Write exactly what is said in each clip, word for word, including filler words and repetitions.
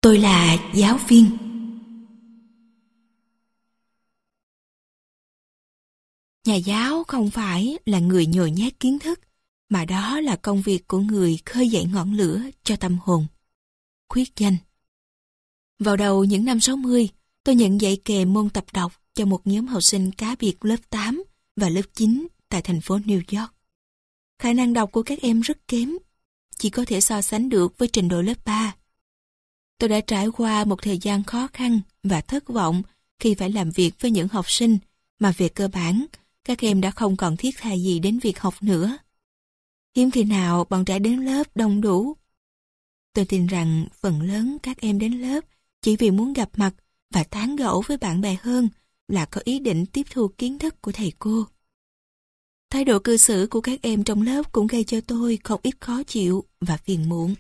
Tôi là giáo viên. Nhà giáo không phải là người nhồi nhét kiến thức, mà đó là công việc của người khơi dậy ngọn lửa cho tâm hồn. Khuyết danh. Vào đầu những năm sáu mươi, tôi nhận dạy kèm môn tập đọc cho một nhóm học sinh cá biệt lớp tám và lớp chín tại thành phố New York. Khả năng đọc của các em rất kém, chỉ có thể so sánh được với trình độ lớp ba. Tôi đã trải qua một thời gian khó khăn và thất vọng khi phải làm việc với những học sinh mà về cơ bản, các em đã không còn thiết tha gì đến việc học nữa. Hiếm khi nào bọn trẻ đến lớp đông đủ. Tôi tin rằng phần lớn các em đến lớp chỉ vì muốn gặp mặt và tán gẫu với bạn bè hơn là có ý định tiếp thu kiến thức của thầy cô. Thái độ cư xử của các em trong lớp cũng gây cho tôi không ít khó chịu và phiền muộn.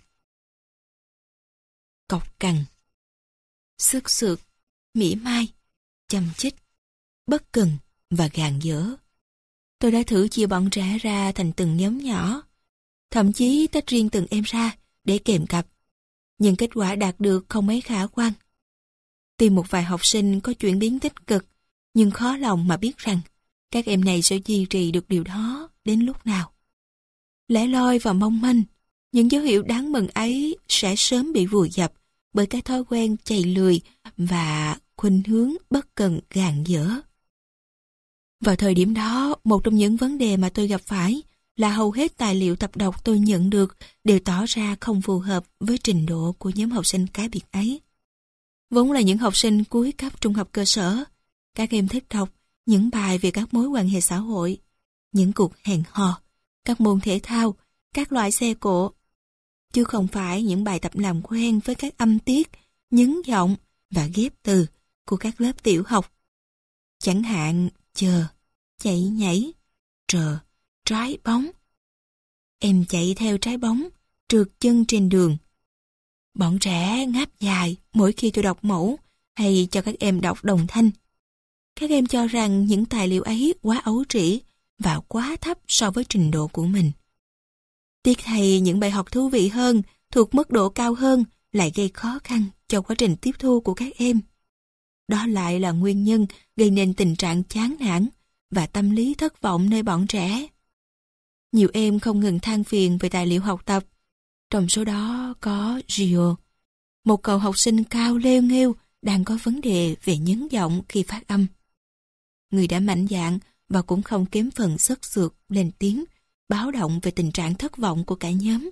Cọc cằn, xước xược, mỉa mai, châm chích, bất cần và gàn dở. Tôi đã thử chia bọn trẻ ra thành từng nhóm nhỏ, thậm chí tách riêng từng em ra để kèm cặp, nhưng kết quả đạt được không mấy khả quan. Tìm một vài học sinh có chuyển biến tích cực, nhưng khó lòng mà biết rằng các em này sẽ duy trì được điều đó đến lúc nào. Lẻ loi và mong manh, những dấu hiệu đáng mừng ấy sẽ sớm bị vùi dập bởi cái thói quen chày lười và khuynh hướng bất cần gàn dở. Vào thời điểm đó, một trong những vấn đề mà tôi gặp phải là hầu hết tài liệu tập đọc tôi nhận được đều tỏ ra không phù hợp với trình độ của nhóm học sinh cá biệt ấy. Vốn là những học sinh cuối cấp trung học cơ sở, các em thích đọc những bài về các mối quan hệ xã hội, những cuộc hẹn hò, các môn thể thao, các loại xe cộ, chứ không phải những bài tập làm quen với các âm tiết, nhấn giọng và ghép từ của các lớp tiểu học. Chẳng hạn chờ, chạy nhảy, trờ, trái bóng. Em chạy theo trái bóng, trượt chân trên đường. Bọn trẻ ngáp dài mỗi khi tôi đọc mẫu hay cho các em đọc đồng thanh. Các em cho rằng những tài liệu ấy quá ấu trĩ và quá thấp so với trình độ của mình. Tiếc thay những bài học thú vị hơn, thuộc mức độ cao hơn lại gây khó khăn cho quá trình tiếp thu của các em. Đó lại là nguyên nhân gây nên tình trạng chán nản và tâm lý thất vọng nơi bọn trẻ. Nhiều em không ngừng than phiền về tài liệu học tập. Trong số đó có Gio, một cậu học sinh cao lêu nghêu đang có vấn đề về nhấn giọng khi phát âm. Người đã mạnh dạn và cũng không kém phần sất sượt lên tiếng, báo động về tình trạng thất vọng của cả nhóm.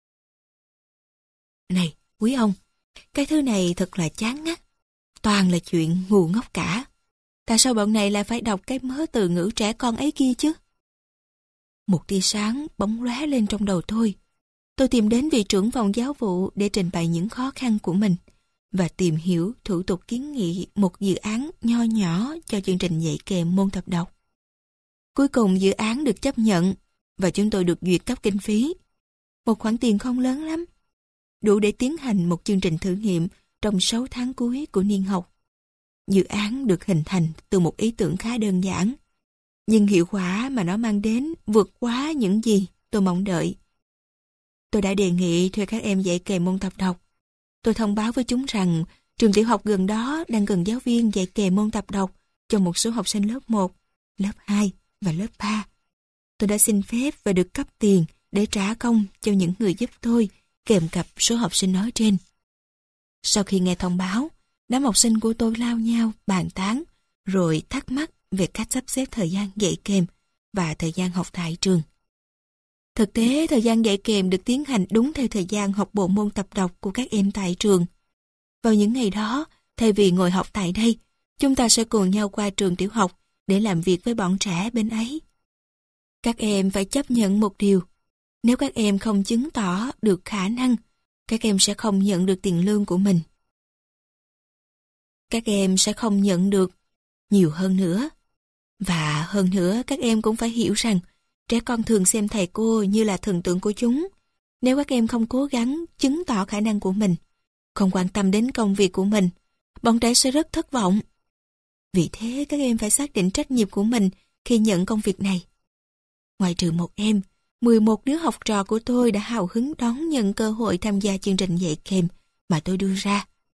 Này, quý ông, cái thứ này thật là chán ngắt. Toàn là chuyện ngu ngốc cả. Tại sao bọn này lại phải đọc cái mớ từ ngữ trẻ con ấy kia chứ? Một tia sáng bỗng lóe lên trong đầu tôi. Tôi tìm đến vị trưởng phòng giáo vụ để trình bày những khó khăn của mình và tìm hiểu thủ tục kiến nghị một dự án nho nhỏ cho chương trình dạy kèm môn tập đọc. Cuối cùng dự án được chấp nhận và chúng tôi được duyệt cấp kinh phí. Một khoản tiền không lớn lắm, đủ để tiến hành một chương trình thử nghiệm trong sáu tháng cuối của niên học. Dự án được hình thành từ một ý tưởng khá đơn giản, nhưng hiệu quả mà nó mang đến vượt quá những gì tôi mong đợi. Tôi đã đề nghị thuê các em dạy kèm môn tập đọc. Tôi thông báo với chúng rằng trường tiểu học gần đó đang cần giáo viên dạy kèm môn tập đọc cho một số học sinh lớp một, lớp hai và lớp ba. Tôi đã xin phép và được cấp tiền để trả công cho những người giúp tôi kèm cặp số học sinh nói trên. Sau khi nghe thông báo, đám học sinh của tôi lao nhau bàn tán rồi thắc mắc về cách sắp xếp thời gian dạy kèm và thời gian học tại trường. Thực tế, thời gian dạy kèm được tiến hành đúng theo thời gian học bộ môn tập đọc của các em tại trường. Vào những ngày đó, thay vì ngồi học tại đây, chúng ta sẽ cùng nhau qua trường tiểu học để làm việc với bọn trẻ bên ấy. Các em phải chấp nhận một điều. Nếu các em không chứng tỏ được khả năng, các em sẽ không nhận được tiền lương của mình. Các em sẽ không nhận được nhiều hơn nữa. Và hơn nữa, các em cũng phải hiểu rằng trẻ con thường xem thầy cô như là thần tượng của chúng. Nếu các em không cố gắng chứng tỏ khả năng của mình, không quan tâm đến công việc của mình, bọn trẻ sẽ rất thất vọng. Vì thế các em phải xác định trách nhiệm của mình khi nhận công việc này. Ngoại trừ một em, mười một đứa học trò của tôi đã hào hứng đón nhận cơ hội tham gia chương trình dạy kèm mà tôi đưa ra.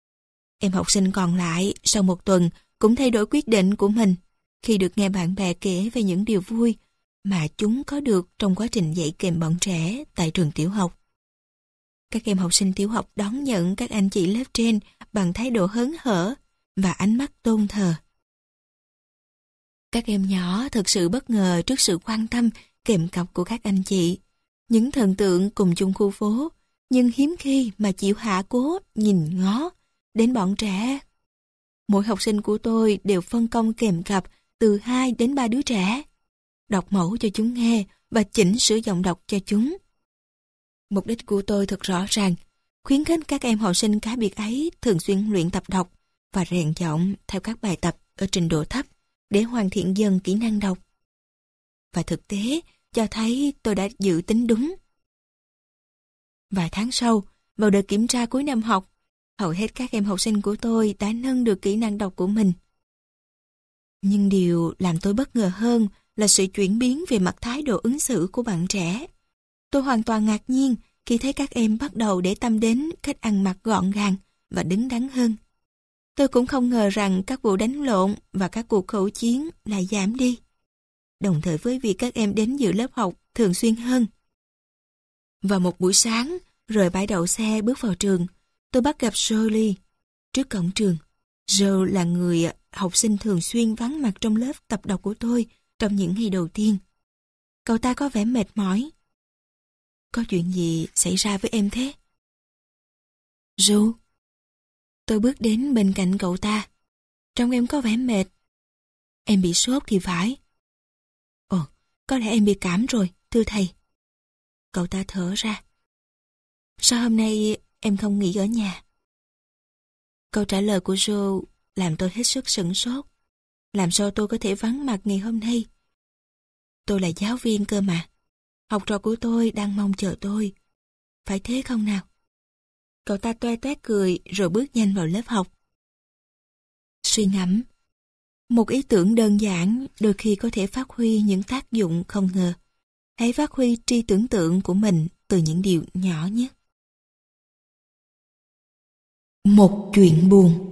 Em học sinh còn lại sau một tuần cũng thay đổi quyết định của mình khi được nghe bạn bè kể về những điều vui mà chúng có được trong quá trình dạy kèm bọn trẻ tại trường tiểu học. Các em học sinh tiểu học đón nhận các anh chị lớp trên bằng thái độ hớn hở và ánh mắt tôn thờ. Các em nhỏ thực sự bất ngờ trước sự quan tâm kèm cặp của các anh chị, những thần tượng cùng chung khu phố, nhưng hiếm khi mà chịu hạ cố nhìn ngó đến bọn trẻ. Mỗi học sinh của tôi đều phân công kèm cặp từ hai đến ba đứa trẻ, đọc mẫu cho chúng nghe và chỉnh sửa giọng đọc cho chúng. Mục đích của tôi thật rõ ràng, khuyến khích các em học sinh cá biệt ấy thường xuyên luyện tập đọc và rèn giọng theo các bài tập ở trình độ thấp để hoàn thiện dần kỹ năng đọc. Và thực tế cho thấy tôi đã dự tính đúng. Vài tháng sau, vào đợt kiểm tra cuối năm học, hầu hết các em học sinh của tôi đã nâng được kỹ năng đọc của mình. Nhưng điều làm tôi bất ngờ hơn là sự chuyển biến về mặt thái độ ứng xử của bạn trẻ. Tôi hoàn toàn ngạc nhiên khi thấy các em bắt đầu để tâm đến cách ăn mặc gọn gàng và đứng đắn hơn. Tôi cũng không ngờ rằng các vụ đánh lộn và các cuộc khẩu chiến lại giảm đi, đồng thời với việc các em đến dự lớp học thường xuyên hơn. Vào một buổi sáng, rời bãi đậu xe bước vào trường, tôi bắt gặp Jolie trước cổng trường. Joe là người học sinh thường xuyên vắng mặt trong lớp tập đọc của tôi trong những ngày đầu tiên. Cậu ta có vẻ mệt mỏi. Có chuyện gì xảy ra với em thế? Joe. Tôi bước đến bên cạnh cậu ta. Trông em có vẻ mệt. Em bị sốt thì phải. Ồ, có lẽ em bị cảm rồi, thưa thầy. Cậu ta thở ra. Sao hôm nay em không nghỉ ở nhà? Câu trả lời của Joe làm tôi hết sức sửng sốt. Làm sao tôi có thể vắng mặt ngày hôm nay? Tôi là giáo viên cơ mà. Học trò của tôi đang mong chờ tôi. Phải thế không nào? Cậu ta toe toét cười rồi bước nhanh vào lớp học. Suy ngẫm. Một ý tưởng đơn giản đôi khi có thể phát huy những tác dụng không ngờ. Hãy phát huy tri tưởng tượng của mình từ những điều nhỏ nhất. Một chuyện buồn.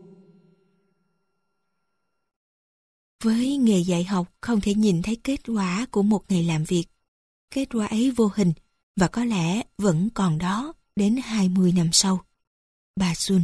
Với nghề dạy học không thể nhìn thấy kết quả của một ngày làm việc. Kết quả ấy vô hình và có lẽ vẫn còn đó đến hai mươi năm sau. Bà Sun.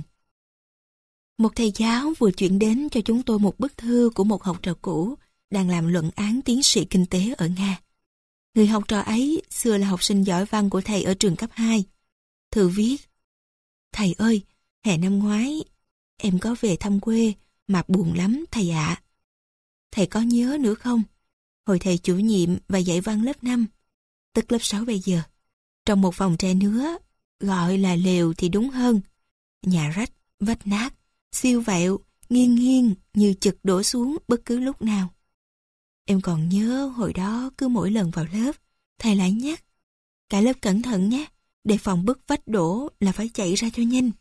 Một thầy giáo vừa chuyển đến cho chúng tôi một bức thư của một học trò cũ đang làm luận án tiến sĩ kinh tế ở Nga. Người học trò ấy xưa là học sinh giỏi văn của thầy ở trường cấp hai. Thư viết: Thầy ơi, hè năm ngoái em có về thăm quê mà buồn lắm thầy ạ. Thầy có nhớ nữa không? Hồi thầy chủ nhiệm và dạy văn lớp năm, tức lớp sáu bây giờ, trong một phòng tre nứa, gọi là lều thì đúng hơn. Nhà rách, vách nát, siêu vẹo, nghiêng nghiêng như chực đổ xuống bất cứ lúc nào. Em còn nhớ hồi đó cứ mỗi lần vào lớp, thầy lại nhắc: Cả lớp cẩn thận nhé, để phòng bức vách đổ là phải chạy ra cho nhanh.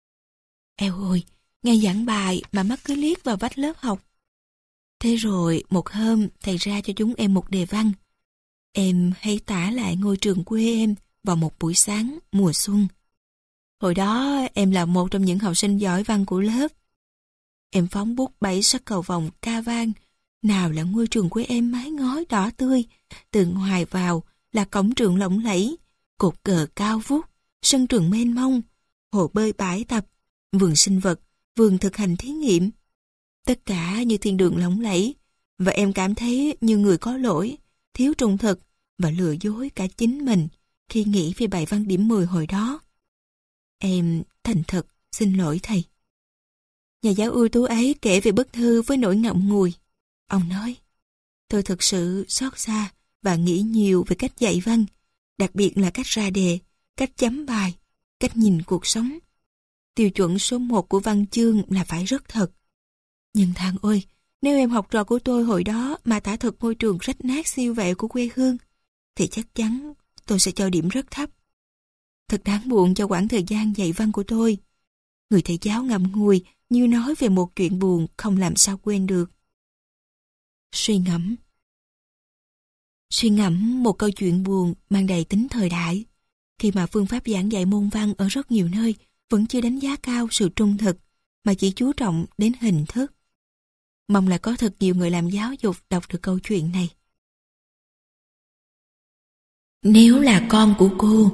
Eo ơi, nghe giảng bài mà mắt cứ liếc vào vách lớp học. Thế rồi một hôm thầy ra cho chúng em một đề văn. Em hãy tả lại ngôi trường quê em vào một buổi sáng mùa xuân. Hồi đó em là một trong những học sinh giỏi văn của lớp. Em phóng bút bảy sắc cầu vồng ca vang. Nào là ngôi trường quê em mái ngói đỏ tươi, từ ngoài vào là cổng trường lộng lẫy, cột cờ cao vút, sân trường mênh mông, hồ bơi bãi tập, vườn sinh vật, vườn thực hành thí nghiệm. Tất cả như thiên đường lộng lẫy, và em cảm thấy như người có lỗi, thiếu trung thực và lừa dối cả chính mình khi nghĩ về bài văn điểm mười hồi đó. Em thành thật xin lỗi thầy. Nhà giáo ưu tú ấy kể về bức thư với nỗi ngậm ngùi. Ông nói: Tôi thực sự xót xa và nghĩ nhiều về cách dạy văn, đặc biệt là cách ra đề, cách chấm bài, cách nhìn cuộc sống. Tiêu chuẩn số một của văn chương là phải rất thật. Nhưng thằng ơi, nếu em học trò của tôi hồi đó mà tả thực môi trường rách nát siêu vẹo của quê hương, thì chắc chắn tôi sẽ cho điểm rất thấp. Thật đáng buồn cho quãng thời gian dạy văn của tôi. Người thầy giáo ngậm ngùi như nói về một chuyện buồn không làm sao quên được. Suy ngẫm. Suy ngẫm một câu chuyện buồn mang đầy tính thời đại, khi mà phương pháp giảng dạy môn văn ở rất nhiều nơi vẫn chưa đánh giá cao sự trung thực mà chỉ chú trọng đến hình thức. Mong là có thật nhiều người làm giáo dục đọc được câu chuyện này. Nếu là con của cô.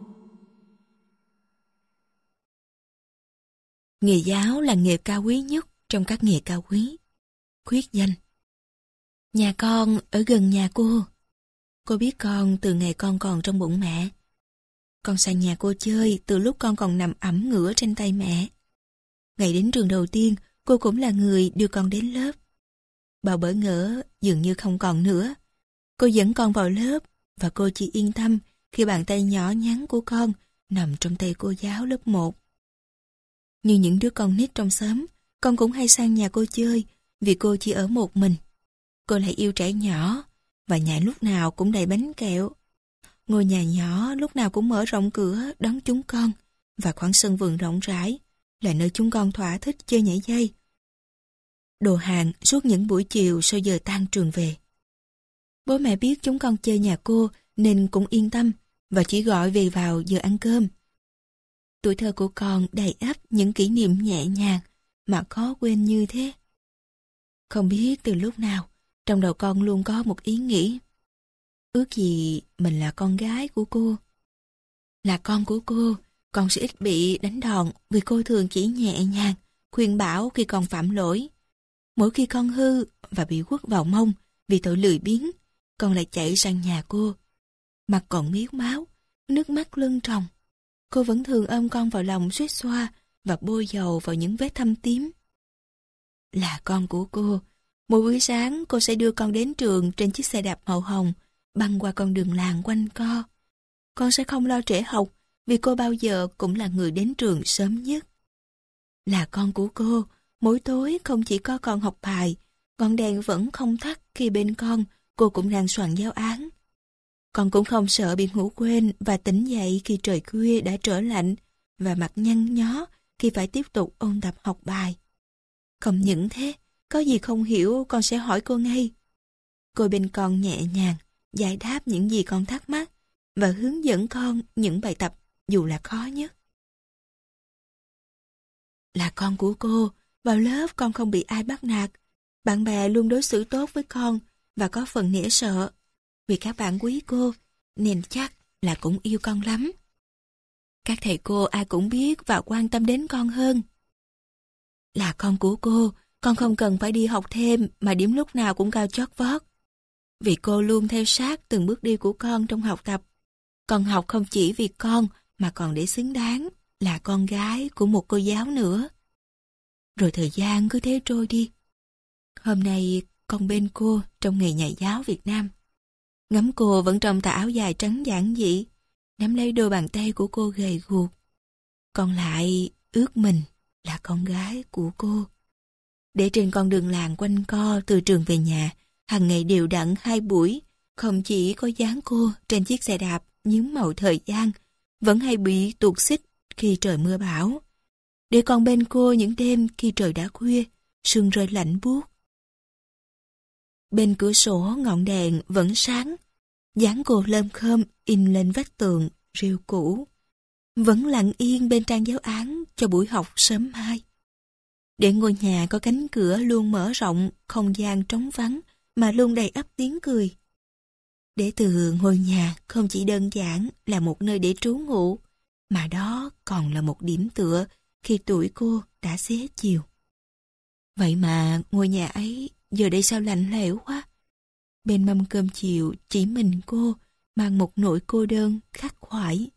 Nghề giáo là nghề cao quý nhất trong các nghề cao quý. Khuyết danh. Nhà con ở gần nhà cô. Cô biết con từ ngày con còn trong bụng mẹ. Con sang nhà cô chơi từ lúc con còn nằm ẵm ngửa trên tay mẹ. Ngày đến trường đầu tiên, cô cũng là người đưa con đến lớp. Bao bỡ ngỡ dường như không còn nữa. Cô dẫn con vào lớp và cô chỉ yên tâm khi bàn tay nhỏ nhắn của con nằm trong tay cô giáo lớp một. Như những đứa con nít trong xóm, con cũng hay sang nhà cô chơi vì cô chỉ ở một mình. Cô lại yêu trẻ nhỏ và nhà lúc nào cũng đầy bánh kẹo. Ngôi nhà nhỏ lúc nào cũng mở rộng cửa đón chúng con và khoảng sân vườn rộng rãi là nơi chúng con thỏa thích chơi nhảy dây. Đồ hàng suốt những buổi chiều sau giờ tan trường về. Bố mẹ biết chúng con chơi nhà cô nên cũng yên tâm và chỉ gọi về vào giờ ăn cơm. Tuổi thơ của con đầy ắp những kỷ niệm nhẹ nhàng mà khó quên như thế. Không biết từ lúc nào, trong đầu con luôn có một ý nghĩ. Ước gì mình là con gái của cô. Là con của cô, con sẽ ít bị đánh đòn vì cô thường chỉ nhẹ nhàng, khuyên bảo khi con phạm lỗi. Mỗi khi con hư và bị quất vào mông vì tội lười biếng, con lại chạy sang nhà cô. Mặt còn miếu máu, nước mắt lưng tròng. Cô vẫn thường ôm con vào lòng suýt xoa và bôi dầu vào những vết thâm tím. Là con của cô, mỗi buổi sáng cô sẽ đưa con đến trường trên chiếc xe đạp màu hồng, băng qua con đường làng quanh co. Con sẽ không lo trễ học vì cô bao giờ cũng là người đến trường sớm nhất. Là con của cô, mỗi tối không chỉ có con học bài, ngọn đèn vẫn không tắt khi bên con, cô cũng đang soạn giáo án. Con cũng không sợ bị ngủ quên và tỉnh dậy khi trời khuya đã trở lạnh và mặt nhăn nhó khi phải tiếp tục ôn tập học bài. Không những thế, có gì không hiểu con sẽ hỏi cô ngay. Cô bên con nhẹ nhàng, giải đáp những gì con thắc mắc và hướng dẫn con những bài tập dù là khó nhất. Là con của cô, vào lớp con không bị ai bắt nạt. Bạn bè luôn đối xử tốt với con và có phần nể sợ. Vì các bạn quý cô, nên chắc là cũng yêu con lắm. Các thầy cô ai cũng biết và quan tâm đến con hơn. Là con của cô, con không cần phải đi học thêm mà điểm lúc nào cũng cao chót vót. Vì cô luôn theo sát từng bước đi của con trong học tập. Con học không chỉ vì con mà còn để xứng đáng là con gái của một cô giáo nữa. Rồi thời gian cứ thế trôi đi. Hôm nay con bên cô trong ngày nhà giáo Việt Nam. Ngắm cô vẫn trong tà áo dài trắng giản dị, nắm lấy đôi bàn tay của cô gầy guộc. Còn lại ước mình là con gái của cô. Để trên con đường làng quanh co từ trường về nhà, hàng ngày đều đặn hai buổi, không chỉ có dáng cô trên chiếc xe đạp nhúm màu thời gian, vẫn hay bị tuột xích khi trời mưa bão. Để còn bên cô những đêm khi trời đã khuya, sương rơi lạnh buốt. Bên cửa sổ ngọn đèn vẫn sáng, dáng cô lơm khơm in lên vách tường rêu cũ, vẫn lặng yên bên trang giáo án cho buổi học sớm mai. Để ngôi nhà có cánh cửa luôn mở rộng, không gian trống vắng mà luôn đầy ắp tiếng cười. Để từ ngôi nhà không chỉ đơn giản là một nơi để trú ngụ, mà đó còn là một điểm tựa khi tuổi cô đã xế chiều. Vậy mà ngôi nhà ấy giờ đây sao lạnh lẽo quá. Bên mâm cơm chiều chỉ mình cô mang một nỗi cô đơn khắc khoải.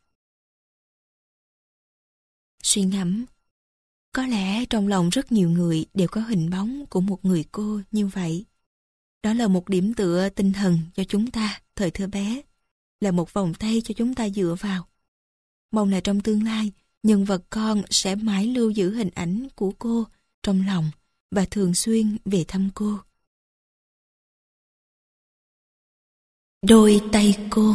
Suy ngẫm, có lẽ trong lòng rất nhiều người đều có hình bóng của một người cô như vậy. Đó là một điểm tựa tinh thần cho chúng ta thời thơ bé, là một vòng tay cho chúng ta dựa vào. Mong là trong tương lai, nhân vật con sẽ mãi lưu giữ hình ảnh của cô trong lòng và thường xuyên về thăm cô. Đôi tay cô.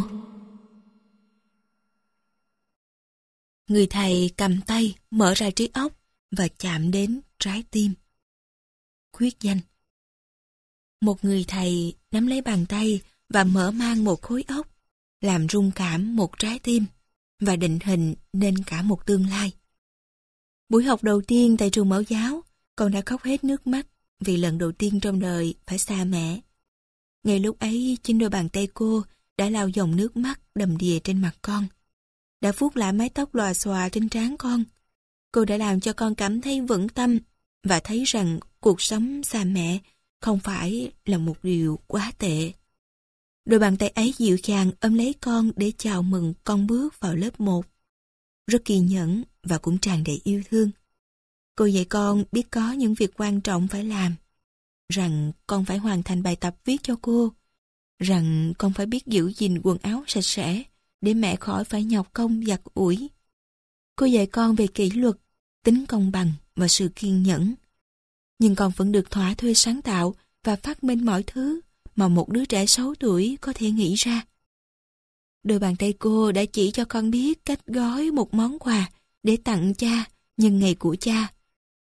Người thầy cầm tay mở ra trí óc và chạm đến trái tim. Khuyết danh. Một người thầy nắm lấy bàn tay và mở mang một khối óc, làm rung cảm một trái tim và định hình nên cả một tương lai. Buổi học đầu tiên tại trường mẫu giáo, con đã khóc hết nước mắt vì lần đầu tiên trong đời phải xa mẹ. Ngay lúc ấy, chính đôi bàn tay cô đã lau dòng nước mắt đầm đìa trên mặt con, đã vuốt lại mái tóc lòa xòa trên trán con. Cô đã làm cho con cảm thấy vững tâm và thấy rằng cuộc sống xa mẹ không phải là một điều quá tệ. Đôi bàn tay ấy dịu dàng ôm lấy con để chào mừng con bước vào lớp một. Rất kiên nhẫn và cũng tràn đầy yêu thương. Cô dạy con biết có những việc quan trọng phải làm, rằng con phải hoàn thành bài tập viết cho cô, rằng con phải biết giữ gìn quần áo sạch sẽ để mẹ khỏi phải nhọc công giặt ủi. Cô dạy con về kỷ luật, tính công bằng và sự kiên nhẫn. Nhưng con vẫn được thỏa thuê sáng tạo và phát minh mọi thứ mà một đứa trẻ sáu tuổi có thể nghĩ ra. Đôi bàn tay cô đã chỉ cho con biết cách gói một món quà để tặng cha nhân ngày của cha.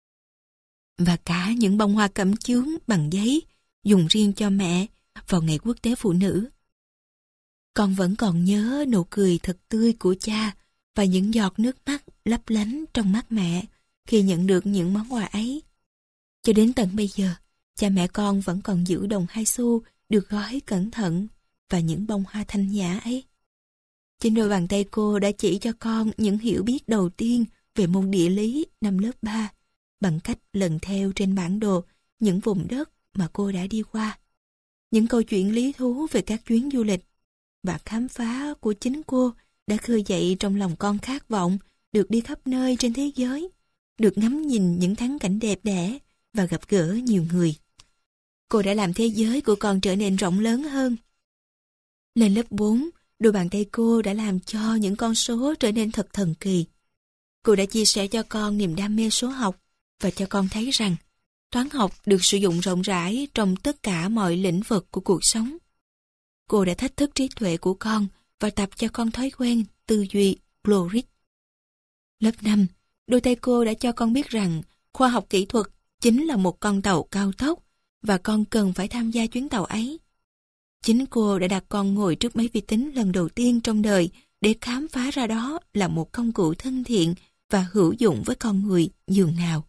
Và cả những bông hoa cẩm chướng bằng giấy dùng riêng cho mẹ vào ngày quốc tế phụ nữ. Con vẫn còn nhớ nụ cười thật tươi của cha và những giọt nước mắt lấp lánh trong mắt mẹ khi nhận được những món quà ấy. Cho đến tận bây giờ, cha mẹ con vẫn còn giữ đồng hai xu được gói cẩn thận và những bông hoa thanh nhã ấy. Trên đôi bàn tay cô đã chỉ cho con những hiểu biết đầu tiên về môn địa lý năm lớp ba bằng cách lần theo trên bản đồ những vùng đất mà cô đã đi qua. Những câu chuyện lý thú về các chuyến du lịch và khám phá của chính cô đã khơi dậy trong lòng con khát vọng được đi khắp nơi trên thế giới, được ngắm nhìn những thắng cảnh đẹp đẽ và gặp gỡ nhiều người. Cô đã làm thế giới của con trở nên rộng lớn hơn. Lên lớp bốn, đôi bàn tay cô đã làm cho những con số trở nên thật thần kỳ. Cô đã chia sẻ cho con niềm đam mê số học và cho con thấy rằng toán học được sử dụng rộng rãi trong tất cả mọi lĩnh vực của cuộc sống. Cô đã thách thức trí tuệ của con và tập cho con thói quen tư duy logic. Lớp năm, đôi tay cô đã cho con biết rằng khoa học kỹ thuật chính là một con tàu cao tốc và con cần phải tham gia chuyến tàu ấy. Chính cô đã đặt con ngồi trước máy vi tính lần đầu tiên trong đời để khám phá ra đó là một công cụ thân thiện và hữu dụng với con người dường nào.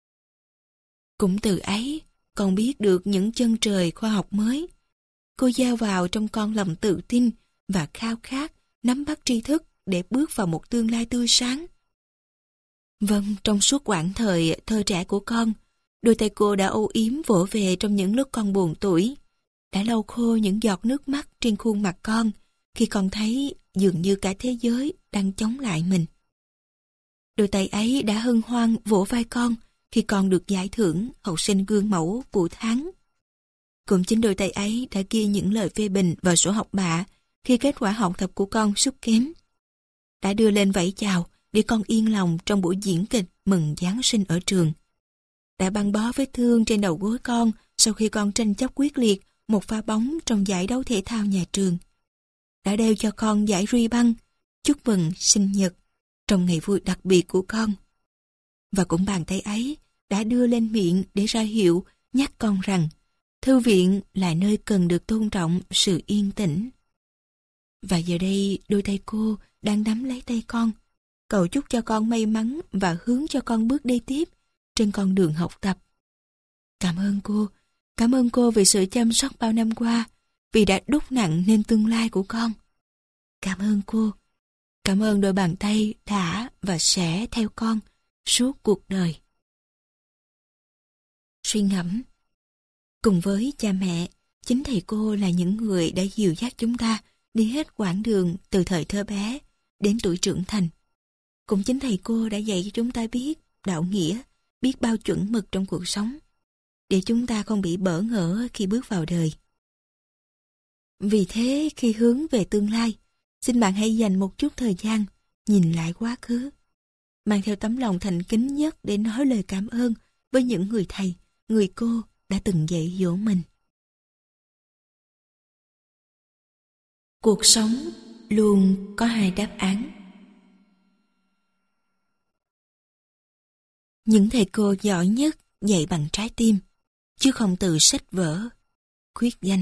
Cũng từ ấy, con biết được những chân trời khoa học mới. Cô gieo vào trong con lòng tự tin và khao khát nắm bắt tri thức để bước vào một tương lai tươi sáng. Vâng, trong suốt quãng thời thơ trẻ của con, đôi tay cô đã âu yếm vỗ về trong những lúc con buồn tủi, đã lau khô những giọt nước mắt trên khuôn mặt con khi con thấy dường như cả thế giới đang chống lại mình. Đôi tay ấy đã hân hoan vỗ vai con khi con được giải thưởng học sinh gương mẫu của tháng. Cũng chính đôi tay ấy đã ghi những lời phê bình vào sổ học bạ khi kết quả học tập của con sút kém. Đã đưa lên vẫy chào để con yên lòng trong buổi diễn kịch mừng Giáng sinh ở trường. Đã băng bó vết thương trên đầu gối con sau khi con tranh chấp quyết liệt một pha bóng trong giải đấu thể thao nhà trường. Đã đeo cho con giải ruy băng, chúc mừng sinh nhật trong ngày vui đặc biệt của con. Và cũng bàn tay ấy đã đưa lên miệng để ra hiệu nhắc con rằng thư viện là nơi cần được tôn trọng sự yên tĩnh. Và giờ đây đôi tay cô đang nắm lấy tay con, cầu chúc cho con may mắn và hướng cho con bước đi tiếp trên con đường học tập. Cảm ơn cô, cảm ơn cô vì sự chăm sóc bao năm qua, vì đã đúc nặng nên tương lai của con. Cảm ơn cô, cảm ơn đôi bàn tay đã và sẽ theo con suốt cuộc đời. Suy ngẫm. Cùng với cha mẹ, chính thầy cô là những người đã dìu dắt chúng ta đi hết quãng đường từ thời thơ bé đến tuổi trưởng thành. Cũng chính thầy cô đã dạy cho chúng ta biết đạo nghĩa, biết bao chuẩn mực trong cuộc sống, để chúng ta không bị bỡ ngỡ khi bước vào đời. Vì thế, khi hướng về tương lai, xin bạn hãy dành một chút thời gian nhìn lại quá khứ, mang theo tấm lòng thành kính nhất để nói lời cảm ơn với những người thầy, người cô đã từng dạy dỗ mình. Cuộc sống luôn có hai đáp án. Những thầy cô giỏi nhất dạy bằng trái tim, chứ không từ sách vở, khuyết danh.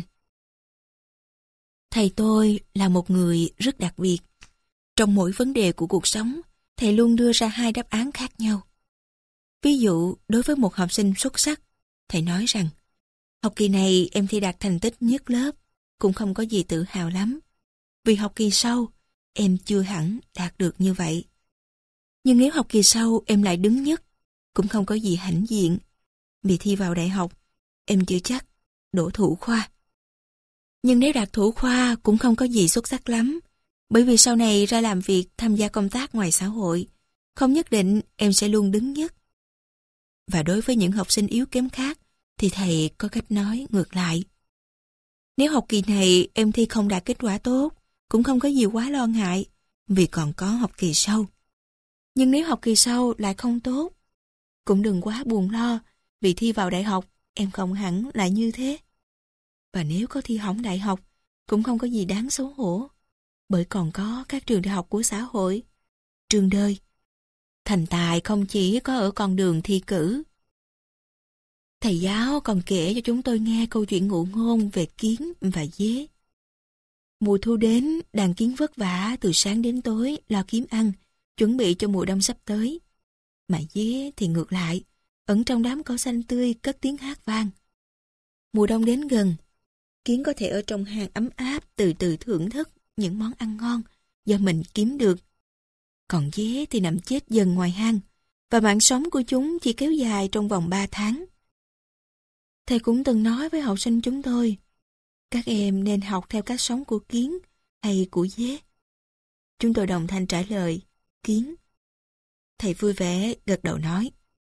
Thầy tôi là một người rất đặc biệt. Trong mỗi vấn đề của cuộc sống, thầy luôn đưa ra hai đáp án khác nhau. Ví dụ, đối với một học sinh xuất sắc, thầy nói rằng, học kỳ này em thi đạt thành tích nhất lớp, cũng không có gì tự hào lắm. Vì học kỳ sau, em chưa hẳn đạt được như vậy. Nhưng nếu học kỳ sau em lại đứng nhất, cũng không có gì hãnh diện. Vì thi vào đại học, em chưa chắc đỗ thủ khoa. Nhưng nếu đạt thủ khoa cũng không có gì xuất sắc lắm, bởi vì sau này ra làm việc tham gia công tác ngoài xã hội, không nhất định em sẽ luôn đứng nhất. Và đối với những học sinh yếu kém khác, thì thầy có cách nói ngược lại. Nếu học kỳ này em thi không đạt kết quả tốt, cũng không có gì quá lo ngại, vì còn có học kỳ sau. Nhưng nếu học kỳ sau lại không tốt, cũng đừng quá buồn lo, vì thi vào đại học em không hẳn lại như thế. Và nếu có thi hỏng đại học, cũng không có gì đáng xấu hổ, bởi còn có các trường đại học của xã hội, trường đời. Thành tài không chỉ có ở con đường thi cử. Thầy giáo còn kể cho chúng tôi nghe câu chuyện ngụ ngôn về kiến và dế. Mùa thu đến, đàn kiến vất vả từ sáng đến tối lo kiếm ăn, chuẩn bị cho mùa đông sắp tới. Mà dế thì ngược lại, ẩn trong đám cỏ xanh tươi cất tiếng hát vang. Mùa đông đến gần, kiến có thể ở trong hang ấm áp từ từ thưởng thức những món ăn ngon do mình kiếm được. Còn dế thì nằm chết dần ngoài hang, và mạng sống của chúng chỉ kéo dài trong vòng ba tháng. Thầy cũng từng nói với học sinh chúng tôi, các em nên học theo cách sống của kiến hay của dế. Chúng tôi đồng thanh trả lời, kiến. Thầy vui vẻ gật đầu nói,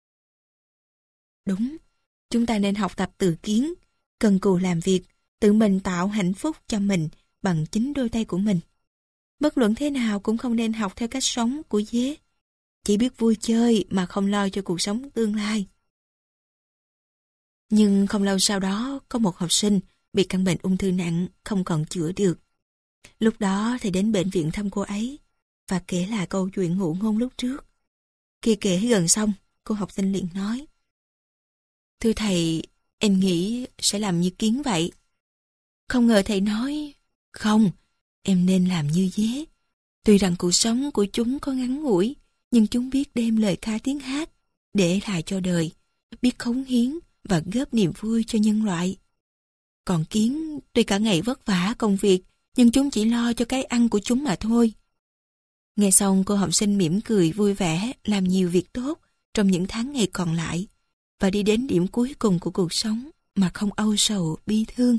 đúng, chúng ta nên học tập từ kiến, cần cù làm việc, tự mình tạo hạnh phúc cho mình bằng chính đôi tay của mình. Bất luận thế nào cũng không nên học theo cách sống của dế, chỉ biết vui chơi mà không lo cho cuộc sống tương lai. Nhưng không lâu sau đó, có một học sinh bị căn bệnh ung thư nặng, không còn chữa được. Lúc đó thầy đến bệnh viện thăm cô ấy và kể lại câu chuyện ngụ ngôn lúc trước. Khi kể gần xong, cô học sinh liền nói, thưa thầy, em nghĩ sẽ làm như kiến vậy. Không ngờ thầy nói, không, em nên làm như dế. Tuy rằng cuộc sống của chúng có ngắn ngủi, nhưng chúng biết đem lời ca tiếng hát, để lại cho đời, biết cống hiến và góp niềm vui cho nhân loại. Còn kiến, tuy cả ngày vất vả công việc, nhưng chúng chỉ lo cho cái ăn của chúng mà thôi. Nghe xong, cô học sinh mỉm cười vui vẻ, làm nhiều việc tốt trong những tháng ngày còn lại, và đi đến điểm cuối cùng của cuộc sống mà không âu sầu bi thương.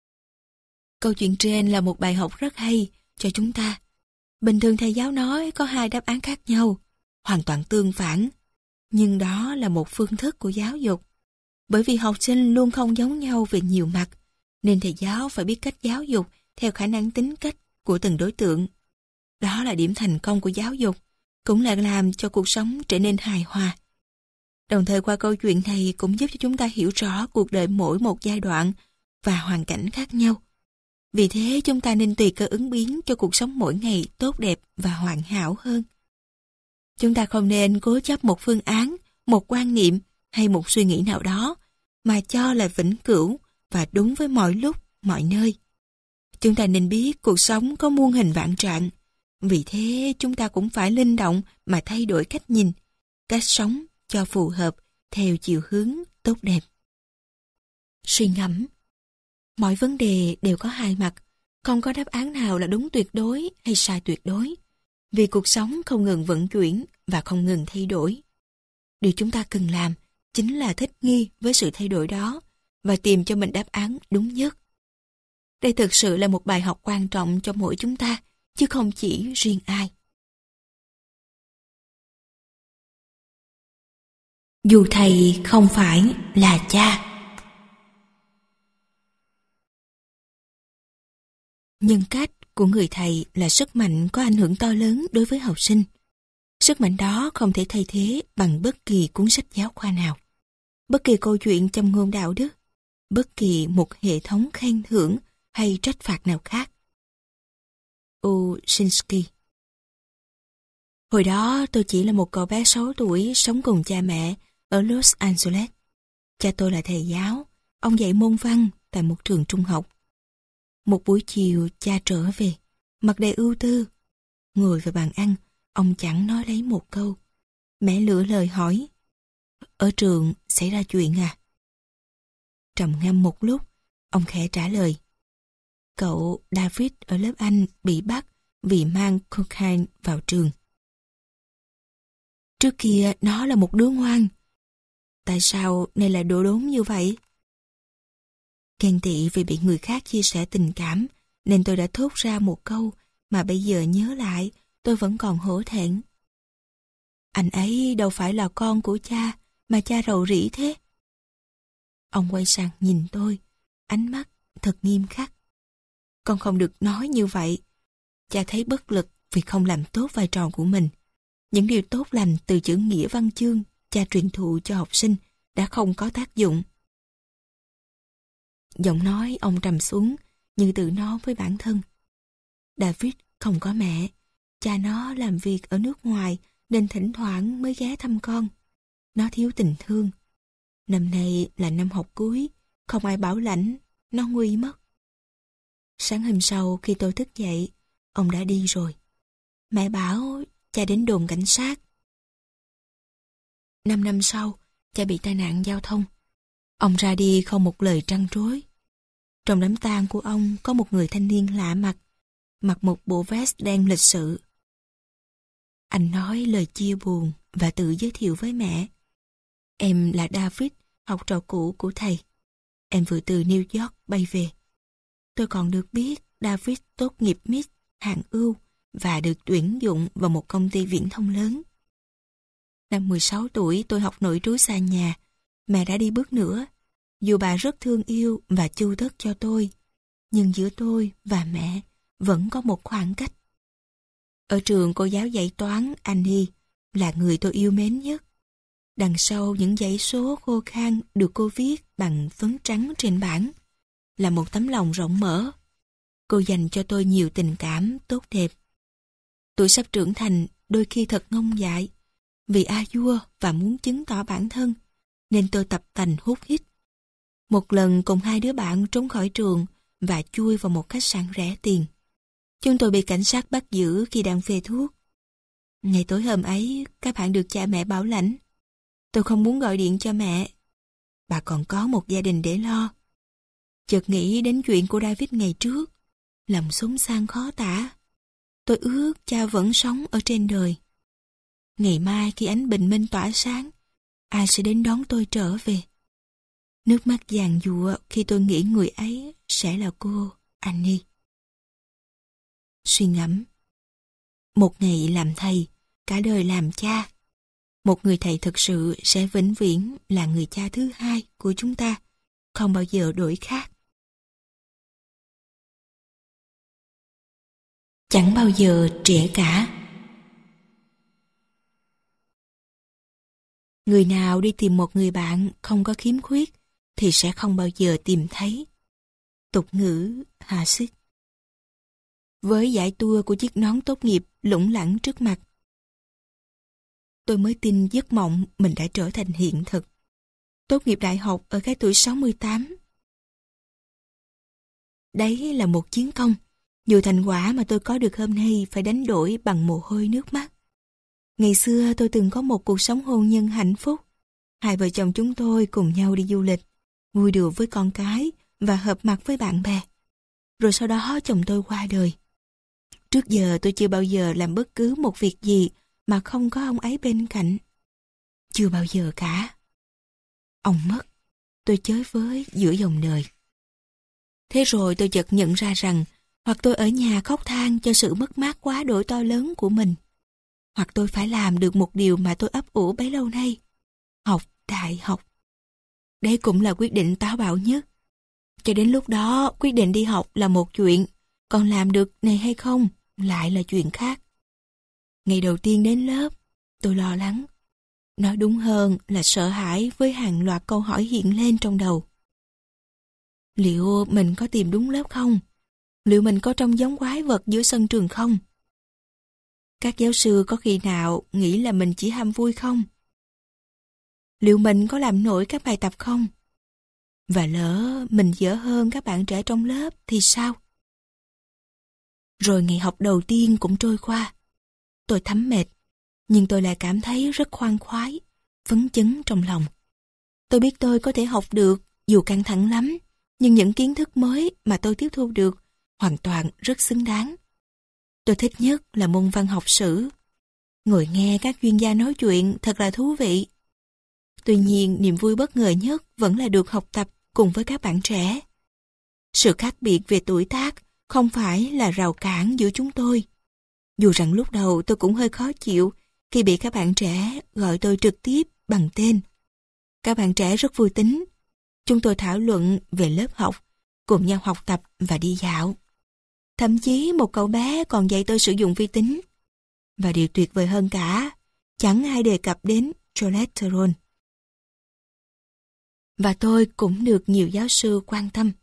Câu chuyện trên là một bài học rất hay cho chúng ta. Bình thường thầy giáo nói có hai đáp án khác nhau, hoàn toàn tương phản, nhưng đó là một phương thức của giáo dục. Bởi vì học sinh luôn không giống nhau về nhiều mặt, nên thầy giáo phải biết cách giáo dục theo khả năng tính cách của từng đối tượng. Đó là điểm thành công của giáo dục, cũng là làm cho cuộc sống trở nên hài hòa. Đồng thời qua câu chuyện này cũng giúp cho chúng ta hiểu rõ cuộc đời mỗi một giai đoạn và hoàn cảnh khác nhau. Vì thế chúng ta nên tùy cơ ứng biến cho cuộc sống mỗi ngày tốt đẹp và hoàn hảo hơn. Chúng ta không nên cố chấp một phương án, một quan niệm hay một suy nghĩ nào đó mà cho là vĩnh cửu và đúng với mọi lúc, mọi nơi. Chúng ta nên biết cuộc sống có muôn hình vạn trạng. Vì thế chúng ta cũng phải linh động mà thay đổi cách nhìn, cách sống cho phù hợp theo chiều hướng tốt đẹp. Suy ngẫm. Mọi vấn đề đều có hai mặt, không có đáp án nào là đúng tuyệt đối hay sai tuyệt đối, vì cuộc sống không ngừng vận chuyển và không ngừng thay đổi. Điều chúng ta cần làm chính là thích nghi với sự thay đổi đó và tìm cho mình đáp án đúng nhất. Đây thực sự là một bài học quan trọng cho mỗi chúng ta, chứ không chỉ riêng ai. Dù thầy không phải là cha. Nhân cách của người thầy là sức mạnh có ảnh hưởng to lớn đối với học sinh. Sức mạnh đó không thể thay thế bằng bất kỳ cuốn sách giáo khoa nào, bất kỳ câu chuyện châm ngôn đạo đức, bất kỳ một hệ thống khen thưởng hay trách phạt nào khác. Ushinsky. Hồi đó tôi chỉ là một cậu bé sáu tuổi sống cùng cha mẹ ở Los Angeles. Cha tôi là thầy giáo, ông dạy môn văn tại một trường trung học. Một buổi chiều cha trở về, mặt đầy ưu tư. Ngồi vào bàn ăn, ông chẳng nói lấy một câu. Mẹ lựa lời hỏi, Ở trường xảy ra chuyện à? Trầm ngâm một lúc, ông khẽ trả lời. Cậu David ở lớp Anh bị bắt vì mang cocaine vào trường. Trước kia nó là một đứa ngoan. Tại sao nay lại đổ đốn như vậy? Ghen tị vì bị người khác chia sẻ tình cảm, nên tôi đã thốt ra một câu mà bây giờ nhớ lại tôi vẫn còn hổ thẹn. Anh ấy đâu phải là con của cha, mà cha rầu rĩ thế. Ông quay sang nhìn tôi, ánh mắt thật nghiêm khắc. Con không được nói như vậy. Cha thấy bất lực vì không làm tốt vai trò của mình. Những điều tốt lành từ chữ nghĩa văn chương cha truyền thụ cho học sinh đã không có tác dụng. Giọng nói ông trầm xuống như tự nói với bản thân. David không có mẹ. Cha nó làm việc ở nước ngoài nên thỉnh thoảng mới ghé thăm con. Nó thiếu tình thương. Năm nay là năm học cuối, không ai bảo lãnh, nó nguy mất. Sáng hôm sau khi tôi thức dậy, ông đã đi rồi. Mẹ bảo cha đến đồn cảnh sát. Năm năm sau, cha bị tai nạn giao thông. Ông ra đi không một lời trăn trối. Trong đám tang của ông có một người thanh niên lạ mặt, mặc một bộ vest đen lịch sự. Anh nói lời chia buồn và tự giới thiệu với mẹ. Em là David, học trò cũ của thầy. Em vừa từ New York bay về. Tôi còn được biết David tốt nghiệp Mít hạng ưu và được tuyển dụng vào một công ty viễn thông lớn. Năm mười sáu tuổi tôi học nội trú xa nhà. Mẹ đã đi bước nữa. Dù bà rất thương yêu và chu tất cho tôi, nhưng giữa tôi và mẹ vẫn có một khoảng cách. Ở trường, cô giáo dạy toán Annie là người tôi yêu mến nhất. Đằng sau những dãy số khô khan được cô viết bằng phấn trắng trên bảng là một tấm lòng rộng mở. Cô dành cho tôi nhiều tình cảm tốt đẹp. Tuổi sắp trưởng thành đôi khi thật ngông dại. Vì a vua và muốn chứng tỏ bản thân, nên tôi tập tành hút hít. Một lần cùng hai đứa bạn trốn khỏi trường và chui vào một khách sạn rẻ tiền. Chúng tôi bị cảnh sát bắt giữ khi đang phê thuốc. Ngày tối hôm ấy, các bạn được cha mẹ bảo lãnh. Tôi không muốn gọi điện cho mẹ. Bà còn có một gia đình để lo. Chợt nghĩ đến chuyện của David ngày trước, lòng xốn sang khó tả. Tôi ước cha vẫn sống ở trên đời. Ngày mai khi ánh bình minh tỏa sáng, ai sẽ đến đón tôi trở về? Nước mắt giàn giụa khi tôi nghĩ người ấy sẽ là cô, Annie. Suy ngẫm. Một ngày làm thầy, cả đời làm cha. Một người thầy thực sự sẽ vĩnh viễn là người cha thứ hai của chúng ta, không bao giờ đổi khác. Chẳng bao giờ trễ cả. Người nào đi tìm một người bạn không có khiếm khuyết thì sẽ không bao giờ tìm thấy. Tục ngữ Hà Xích. Với giải tua của chiếc nón tốt nghiệp lủng lẳng trước mặt, tôi mới tin giấc mộng mình đã trở thành hiện thực. Tốt nghiệp đại học ở cái tuổi sáu mươi tám. Đấy là một chiến công. Nhiều thành quả mà tôi có được hôm nay phải đánh đổi bằng mồ hôi nước mắt. Ngày xưa tôi từng có một cuộc sống hôn nhân hạnh phúc. Hai vợ chồng chúng tôi cùng nhau đi du lịch, vui đùa với con cái và hợp mặt với bạn bè. Rồi sau đó chồng tôi qua đời. Trước giờ tôi chưa bao giờ làm bất cứ một việc gì mà không có ông ấy bên cạnh. Chưa bao giờ cả. Ông mất, tôi chới với giữa dòng đời. Thế rồi tôi chợt nhận ra rằng hoặc tôi ở nhà khóc than cho sự mất mát quá đổi to lớn của mình, hoặc tôi phải làm được một điều mà tôi ấp ủ bấy lâu nay, học đại học. Đây cũng là quyết định táo bạo nhất. Cho đến lúc đó, quyết định đi học là một chuyện, còn làm được này hay không lại là chuyện khác. Ngày đầu tiên đến lớp, tôi lo lắng. Nói đúng hơn là sợ hãi với hàng loạt câu hỏi hiện lên trong đầu. Liệu mình có tìm đúng lớp không? Liệu mình có trông giống quái vật giữa sân trường không? Các giáo sư có khi nào nghĩ là mình chỉ ham vui không? Liệu mình có làm nổi các bài tập không? Và lỡ mình dở hơn các bạn trẻ trong lớp thì sao? Rồi ngày học đầu tiên cũng trôi qua. Tôi thấm mệt, nhưng tôi lại cảm thấy rất khoan khoái. phấn chấn trong lòng. Tôi biết tôi có thể học được dù căng thẳng lắm, nhưng những kiến thức mới mà tôi tiếp thu được hoàn toàn rất xứng đáng. Tôi thích nhất là môn văn học sử. Ngồi nghe các chuyên gia nói chuyện thật là thú vị. Tuy nhiên, niềm vui bất ngờ nhất vẫn là được học tập cùng với các bạn trẻ. Sự khác biệt về tuổi tác không phải là rào cản giữa chúng tôi. Dù rằng lúc đầu tôi cũng hơi khó chịu khi bị các bạn trẻ gọi tôi trực tiếp bằng tên. Các bạn trẻ rất vui tính. Chúng tôi thảo luận về lớp học, cùng nhau học tập và đi dạo. Thậm chí một cậu bé còn dạy tôi sử dụng vi tính. Và điều tuyệt vời hơn cả, chẳng ai đề cập đến cholesterol. Và tôi cũng được nhiều giáo sư quan tâm.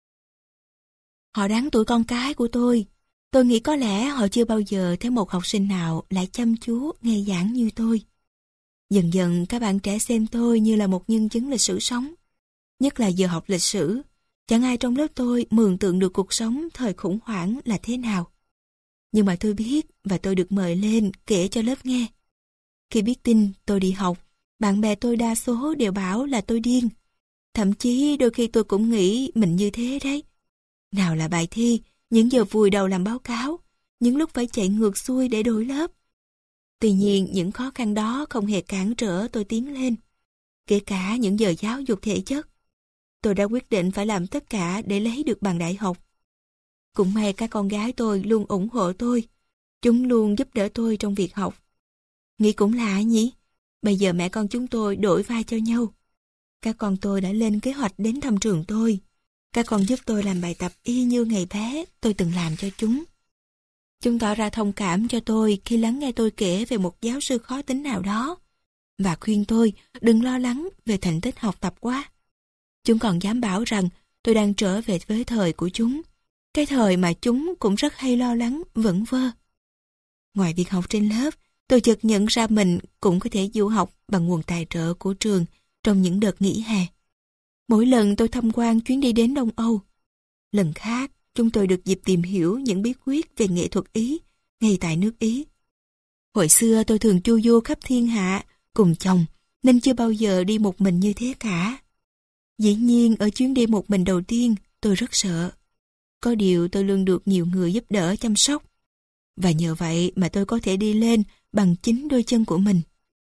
Họ đáng tuổi con cái của tôi. Tôi nghĩ có lẽ họ chưa bao giờ thấy một học sinh nào lại chăm chú nghe giảng như tôi. Dần dần các bạn trẻ xem tôi như là một nhân chứng lịch sử sống. Nhất là giờ học lịch sử, chẳng ai trong lớp tôi mường tượng được cuộc sống thời khủng hoảng là thế nào. Nhưng mà tôi biết và tôi được mời lên kể cho lớp nghe. Khi biết tin tôi đi học, bạn bè tôi đa số đều bảo là tôi điên. Thậm chí đôi khi tôi cũng nghĩ mình như thế đấy. Nào là bài thi, những giờ vùi đầu làm báo cáo, những lúc phải chạy ngược xuôi để đổi lớp. Tuy nhiên, những khó khăn đó không hề cản trở tôi tiến lên. Kể cả những giờ giáo dục thể chất, tôi đã quyết định phải làm tất cả để lấy được bằng đại học. Cũng may các con gái tôi luôn ủng hộ tôi. Chúng luôn giúp đỡ tôi trong việc học. Nghĩ cũng lạ nhỉ? Bây giờ mẹ con chúng tôi đổi vai cho nhau. Các con tôi đã lên kế hoạch đến thăm trường tôi. Các con giúp tôi làm bài tập y như ngày bé tôi từng làm cho chúng. Chúng tỏ ra thông cảm cho tôi khi lắng nghe tôi kể về một giáo sư khó tính nào đó và khuyên tôi đừng lo lắng về thành tích học tập quá. Chúng còn dám bảo rằng tôi đang trở về với thời của chúng, cái thời mà chúng cũng rất hay lo lắng, vẩn vơ. Ngoài việc học trên lớp, tôi chợt nhận ra mình cũng có thể du học bằng nguồn tài trợ của trường trong những đợt nghỉ hè. Mỗi lần tôi tham quan chuyến đi đến Đông Âu, lần khác chúng tôi được dịp tìm hiểu những bí quyết về nghệ thuật Ý ngay tại nước Ý. Hồi xưa tôi thường chu du khắp thiên hạ cùng chồng nên chưa bao giờ đi một mình như thế cả. Dĩ nhiên ở chuyến đi một mình đầu tiên tôi rất sợ. Có điều tôi luôn được nhiều người giúp đỡ chăm sóc. Và nhờ vậy mà tôi có thể đi lên bằng chính đôi chân của mình.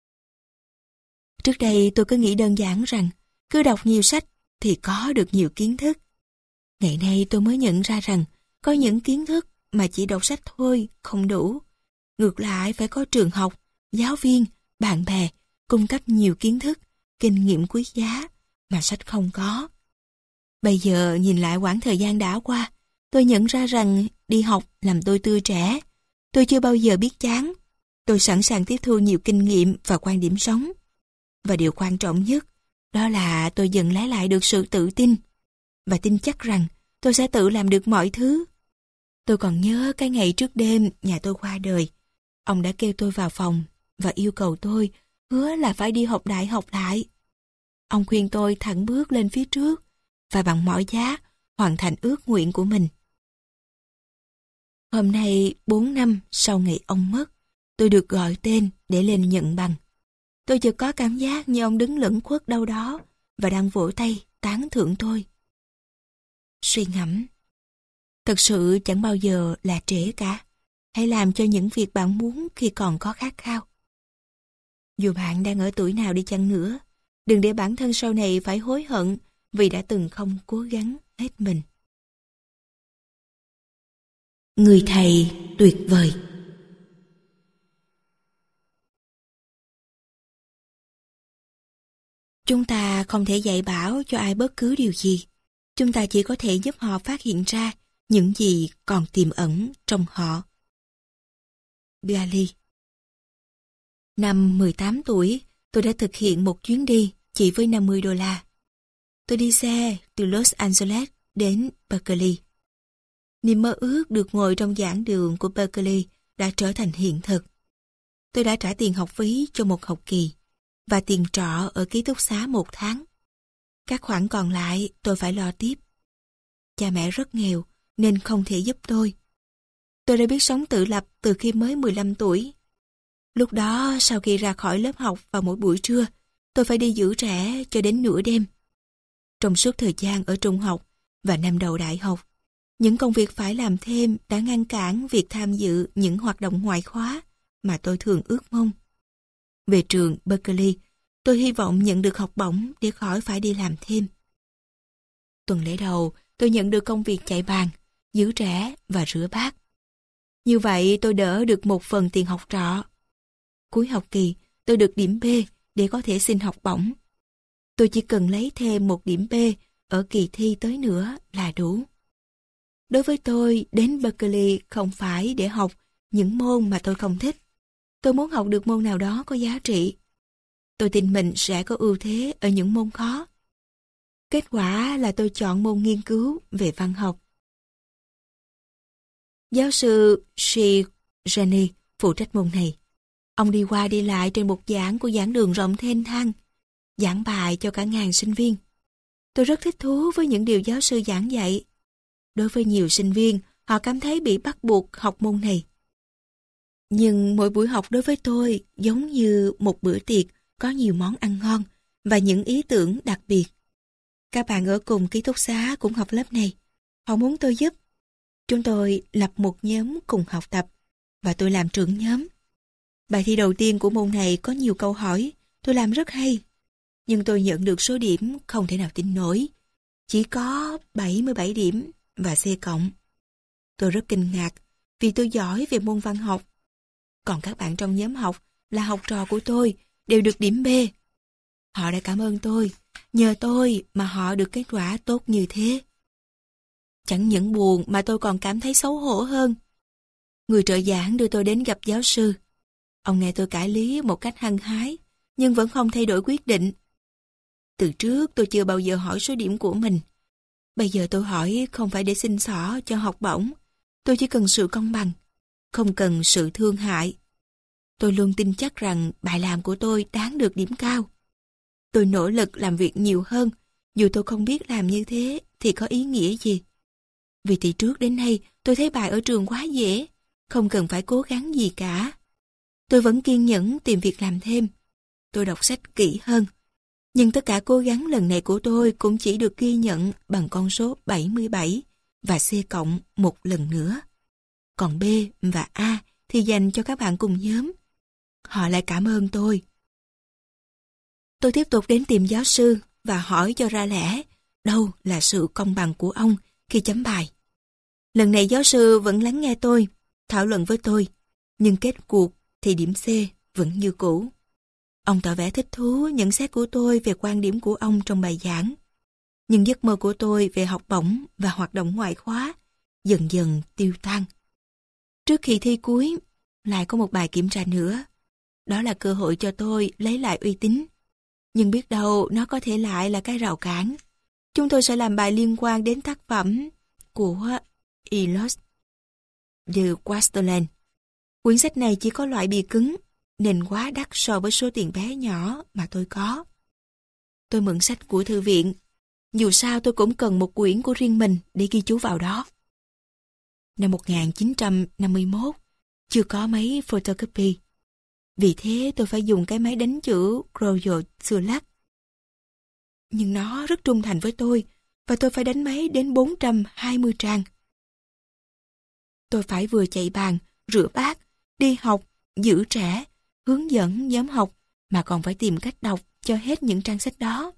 Trước đây tôi cứ nghĩ đơn giản rằng cứ đọc nhiều sách thì có được nhiều kiến thức. Ngày nay tôi mới nhận ra rằng có những kiến thức mà chỉ đọc sách thôi không đủ. Ngược lại phải có trường học, giáo viên, bạn bè cung cấp nhiều kiến thức, kinh nghiệm quý giá mà sách không có. Bây giờ nhìn lại quãng thời gian đã qua, tôi nhận ra rằng đi học làm tôi tươi trẻ. Tôi chưa bao giờ biết chán. Tôi sẵn sàng tiếp thu nhiều kinh nghiệm và quan điểm sống. Và điều quan trọng nhất, đó là tôi dần lấy lại được sự tự tin và tin chắc rằng tôi sẽ tự làm được mọi thứ. Tôi còn nhớ cái ngày trước đêm nhà tôi qua đời. Ông đã kêu tôi vào phòng và yêu cầu tôi hứa là phải đi học đại học lại. Ông khuyên tôi thẳng bước lên phía trước và bằng mọi giá hoàn thành ước nguyện của mình. Hôm nay, bốn năm sau ngày ông mất, tôi được gọi tên để lên nhận bằng. Tôi chợt có cảm giác như ông đứng lững khuất đâu đó và đang vỗ tay tán thưởng tôi. Suy ngẫm, thật sự chẳng bao giờ là trễ cả. Hãy làm cho những việc bạn muốn khi còn có khát khao. Dù bạn đang ở tuổi nào đi chăng nữa, đừng để bản thân sau này phải hối hận vì đã từng không cố gắng hết mình. Người thầy tuyệt vời. Chúng ta không thể dạy bảo cho ai bất cứ điều gì. Chúng ta chỉ có thể giúp họ phát hiện ra những gì còn tiềm ẩn trong họ. Gali. Năm mười tám tuổi, tôi đã thực hiện một chuyến đi chỉ với năm mươi đô la. Tôi đi xe từ Los Angeles đến Berkeley. Niềm mơ ước được ngồi trong giảng đường của Berkeley đã trở thành hiện thực. Tôi đã trả tiền học phí cho một học kỳ và tiền trọ ở ký túc xá một tháng. Các khoản còn lại tôi phải lo tiếp. Cha mẹ rất nghèo nên không thể giúp tôi. Tôi đã biết sống tự lập từ khi mới mười lăm tuổi. Lúc đó sau khi ra khỏi lớp học vào mỗi buổi trưa, tôi phải đi giữ trẻ cho đến nửa đêm. Trong suốt thời gian ở trung học và năm đầu đại học, những công việc phải làm thêm đã ngăn cản việc tham dự những hoạt động ngoại khóa mà tôi thường ước mong. Về trường Berkeley, tôi hy vọng nhận được học bổng để khỏi phải đi làm thêm. Tuần lễ đầu, tôi nhận được công việc chạy bàn, giữ trẻ và rửa bát. Như vậy tôi đỡ được một phần tiền học trọ. Cuối học kỳ, tôi được điểm B để có thể xin học bổng. Tôi chỉ cần lấy thêm một điểm B ở kỳ thi tới nữa là đủ. Đối với tôi, đến Berkeley không phải để học những môn mà tôi không thích. Tôi muốn học được môn nào đó có giá trị. Tôi tin mình sẽ có ưu thế ở những môn khó. Kết quả là tôi chọn môn nghiên cứu về văn học. Giáo sư Shi Jenny phụ trách môn này. Ông đi qua đi lại trên bục giảng của giảng đường rộng thênh thang, giảng bài cho cả ngàn sinh viên. Tôi rất thích thú với những điều giáo sư giảng dạy. Đối với nhiều sinh viên, họ cảm thấy bị bắt buộc học môn này. Nhưng mỗi buổi học đối với tôi giống như một bữa tiệc có nhiều món ăn ngon và những ý tưởng đặc biệt. Các bạn ở cùng ký túc xá cũng học lớp này. Họ muốn tôi giúp. Chúng tôi lập một nhóm cùng học tập và tôi làm trưởng nhóm. Bài thi đầu tiên của môn này có nhiều câu hỏi, tôi làm rất hay. Nhưng tôi nhận được số điểm không thể nào tin nổi. Chỉ có bảy mươi bảy điểm và C cộng. Tôi rất kinh ngạc vì tôi giỏi về môn văn học. Còn các bạn trong nhóm học là học trò của tôi đều được điểm B. Họ đã cảm ơn tôi, nhờ tôi mà họ được kết quả tốt như thế. Chẳng những buồn mà tôi còn cảm thấy xấu hổ hơn. Người trợ giảng đưa tôi đến gặp giáo sư. Ông nghe tôi cãi lý một cách hăng hái, nhưng vẫn không thay đổi quyết định. Từ trước tôi chưa bao giờ hỏi số điểm của mình. Bây giờ tôi hỏi không phải để xin xỏ cho học bổng. Tôi chỉ cần sự công bằng, không cần sự thương hại. Tôi luôn tin chắc rằng bài làm của tôi đáng được điểm cao. Tôi nỗ lực làm việc nhiều hơn, dù tôi không biết làm như thế thì có ý nghĩa gì. Vì từ trước đến nay tôi thấy bài ở trường quá dễ, không cần phải cố gắng gì cả. Tôi vẫn kiên nhẫn tìm việc làm thêm. Tôi đọc sách kỹ hơn. Nhưng tất cả cố gắng lần này của tôi cũng chỉ được ghi nhận bằng con số bảy mươi bảy và C cộng một lần nữa. Còn B và A thì dành cho các bạn cùng nhóm. Họ lại cảm ơn tôi. Tôi tiếp tục đến tìm giáo sư và hỏi cho ra lẽ đâu là sự công bằng của ông khi chấm bài. Lần này giáo sư vẫn lắng nghe tôi, thảo luận với tôi, nhưng kết cuộc thì điểm C vẫn như cũ. Ông tỏ vẻ thích thú nhận xét của tôi về quan điểm của ông trong bài giảng. Nhưng giấc mơ của tôi về học bổng và hoạt động ngoại khóa dần dần tiêu tan. Trước khi thi cuối, lại có một bài kiểm tra nữa. Đó là cơ hội cho tôi lấy lại uy tín. Nhưng biết đâu nó có thể lại là cái rào cản. Chúng tôi sẽ làm bài liên quan đến tác phẩm của Eloise de Wasterland. Quyển sách này chỉ có loại bìa cứng, nên quá đắt so với số tiền bé nhỏ mà tôi có. Tôi mượn sách của thư viện. Dù sao tôi cũng cần một quyển của riêng mình để ghi chú vào đó. Năm một nghìn chín trăm năm mươi mốt, chưa có máy photocopy. Vì thế tôi phải dùng cái máy đánh chữ Royal Sulak. Nhưng nó rất trung thành với tôi, và tôi phải đánh máy đến bốn trăm hai mươi trang. Tôi phải vừa chạy bàn, rửa bát, đi học, giữ trẻ, hướng dẫn nhóm học, mà còn phải tìm cách đọc cho hết những trang sách đó.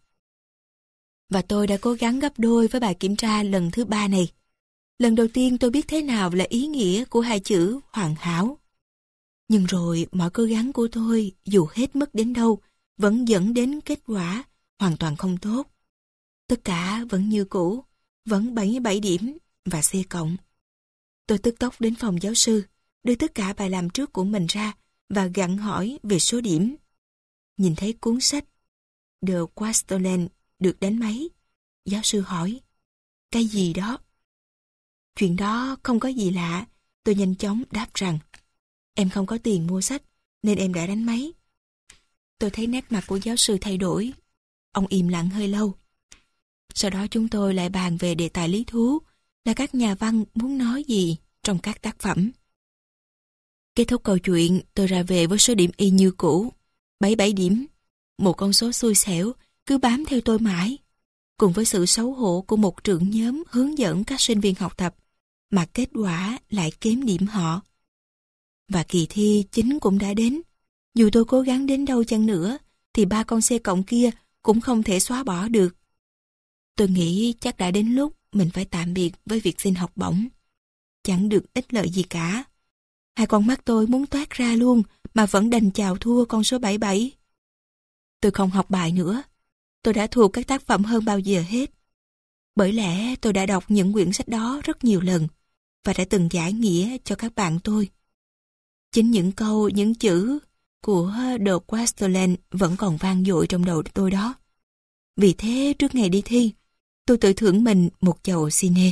Và tôi đã cố gắng gấp đôi với bài kiểm tra lần thứ ba này. Lần đầu tiên tôi biết thế nào là ý nghĩa của hai chữ hoàn hảo. Nhưng rồi mọi cố gắng của tôi, dù hết mức đến đâu, vẫn dẫn đến kết quả hoàn toàn không tốt. Tất cả vẫn như cũ, vẫn bảy mươi bảy điểm và C cộng. Tôi tức tốc đến phòng giáo sư, đưa tất cả bài làm trước của mình ra và gặng hỏi về số điểm. Nhìn thấy cuốn sách The Wasterland được đánh máy, giáo sư hỏi, cái gì đó? Chuyện đó không có gì lạ, tôi nhanh chóng đáp rằng, em không có tiền mua sách, nên em đã đánh máy. Tôi thấy nét mặt của giáo sư thay đổi. Ông im lặng hơi lâu. Sau đó chúng tôi lại bàn về đề tài lý thú, là các nhà văn muốn nói gì trong các tác phẩm. Kết thúc câu chuyện, tôi ra về với số điểm y như cũ, bảy mươi bảy điểm, một con số xui xẻo cứ bám theo tôi mãi, cùng với sự xấu hổ của một trưởng nhóm hướng dẫn các sinh viên học tập, mà kết quả lại kém điểm họ. Và kỳ thi chính cũng đã đến. Dù tôi cố gắng đến đâu chăng nữa, thì ba con C cộng kia cũng không thể xóa bỏ được. Tôi nghĩ chắc đã đến lúc mình phải tạm biệt với việc xin học bổng. Chẳng được ích lợi gì cả. Hai con mắt tôi muốn toát ra luôn, mà vẫn đành chào thua con số bảy mươi bảy. Tôi không học bài nữa. Tôi đã thuộc các tác phẩm hơn bao giờ hết. Bởi lẽ tôi đã đọc những quyển sách đó rất nhiều lần, và đã từng giải nghĩa cho các bạn tôi. Chính những câu, những chữ của The Westerland vẫn còn vang dội trong đầu tôi đó. Vì thế trước ngày đi thi, tôi tự thưởng mình một chầu cine.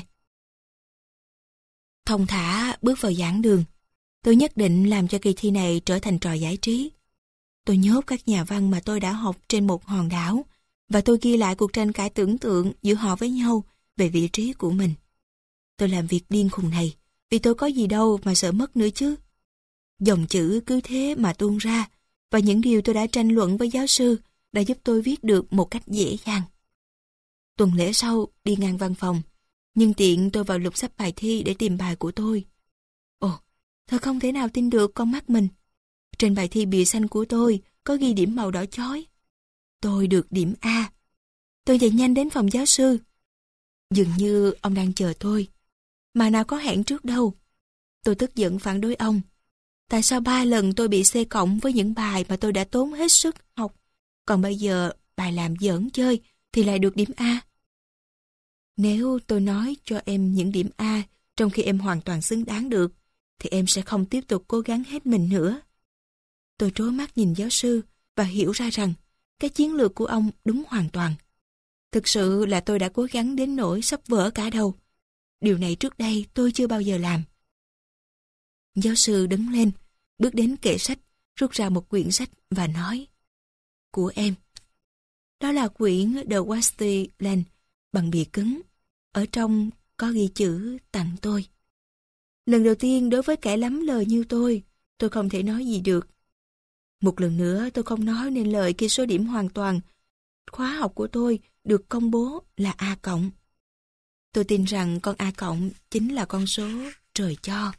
Thong thả bước vào giảng đường, tôi nhất định làm cho kỳ thi này trở thành trò giải trí. Tôi nhốt các nhà văn mà tôi đã học trên một hòn đảo, và tôi ghi lại cuộc tranh cãi tưởng tượng giữa họ với nhau về vị trí của mình. Tôi làm việc điên khùng này, vì tôi có gì đâu mà sợ mất nữa chứ. Dòng chữ cứ thế mà tuôn ra, và những điều tôi đã tranh luận với giáo sư đã giúp tôi viết được một cách dễ dàng. Tuần lễ sau, đi ngang văn phòng, nhưng tiện tôi vào lục sách bài thi để tìm bài của tôi. Ồ, thật không thể nào tin được con mắt mình. Trên bài thi bìa xanh của tôi có ghi điểm màu đỏ chói. Tôi được điểm A. Tôi chạy nhanh đến phòng giáo sư. Dường như ông đang chờ tôi, mà nào có hẹn trước đâu. Tôi tức giận phản đối ông. Tại sao ba lần tôi bị C cộng với những bài mà tôi đã tốn hết sức học, còn bây giờ bài làm giỡn chơi thì lại được điểm A? Nếu tôi nói cho em những điểm A trong khi em hoàn toàn xứng đáng được, thì em sẽ không tiếp tục cố gắng hết mình nữa. Tôi trố mắt nhìn giáo sư và hiểu ra rằng cái chiến lược của ông đúng hoàn toàn. Thực sự là tôi đã cố gắng đến nỗi sắp vỡ cả đầu. Điều này trước đây tôi chưa bao giờ làm. Giáo sư đứng lên, bước đến kệ sách, rút ra một quyển sách và nói: Của em. Đó là quyển The Westerland bằng bìa cứng. Ở trong có ghi chữ tặng tôi. Lần đầu tiên đối với kẻ lắm lời như tôi, tôi không thể nói gì được. Một lần nữa tôi không nói nên lời khi số điểm hoàn toàn khóa học của tôi được công bố là A cộng. Tôi tin rằng con A cộng chính là con số trời cho.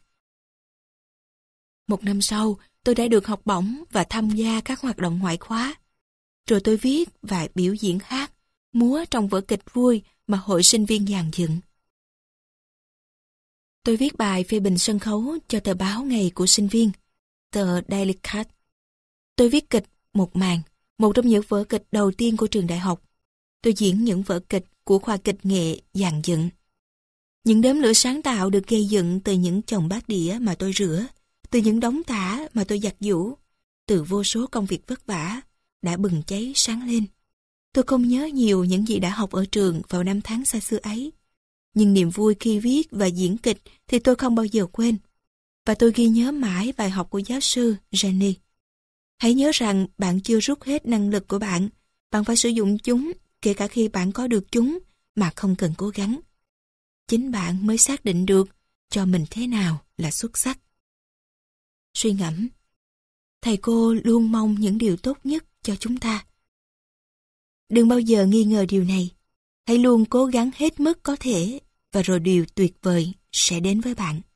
Một năm sau, tôi đã được học bổng và tham gia các hoạt động ngoại khóa. Rồi tôi viết và biểu diễn hát, múa trong vở kịch vui mà hội sinh viên dàn dựng. Tôi viết bài phê bình sân khấu cho tờ báo ngày của sinh viên, tờ Daily Cat. Tôi viết kịch một màn, một trong những vở kịch đầu tiên của trường đại học. Tôi diễn những vở kịch của khoa kịch nghệ dàn dựng. Những đốm lửa sáng tạo được gây dựng từ những chồng bát đĩa mà tôi rửa, từ những đống tả mà tôi giặt giũ, từ vô số công việc vất vả, đã bừng cháy sáng lên. Tôi không nhớ nhiều những gì đã học ở trường vào năm tháng xa xưa ấy. Nhưng niềm vui khi viết và diễn kịch thì tôi không bao giờ quên. Và tôi ghi nhớ mãi bài học của giáo sư Jenny. Hãy nhớ rằng bạn chưa rút hết năng lực của bạn. Bạn phải sử dụng chúng, kể cả khi bạn có được chúng, mà không cần cố gắng. Chính bạn mới xác định được cho mình thế nào là xuất sắc. Suy ngẫm. Thầy cô luôn mong những điều tốt nhất cho chúng ta. Đừng bao giờ nghi ngờ điều này. Hãy luôn cố gắng hết mức có thể, và rồi điều tuyệt vời sẽ đến với bạn.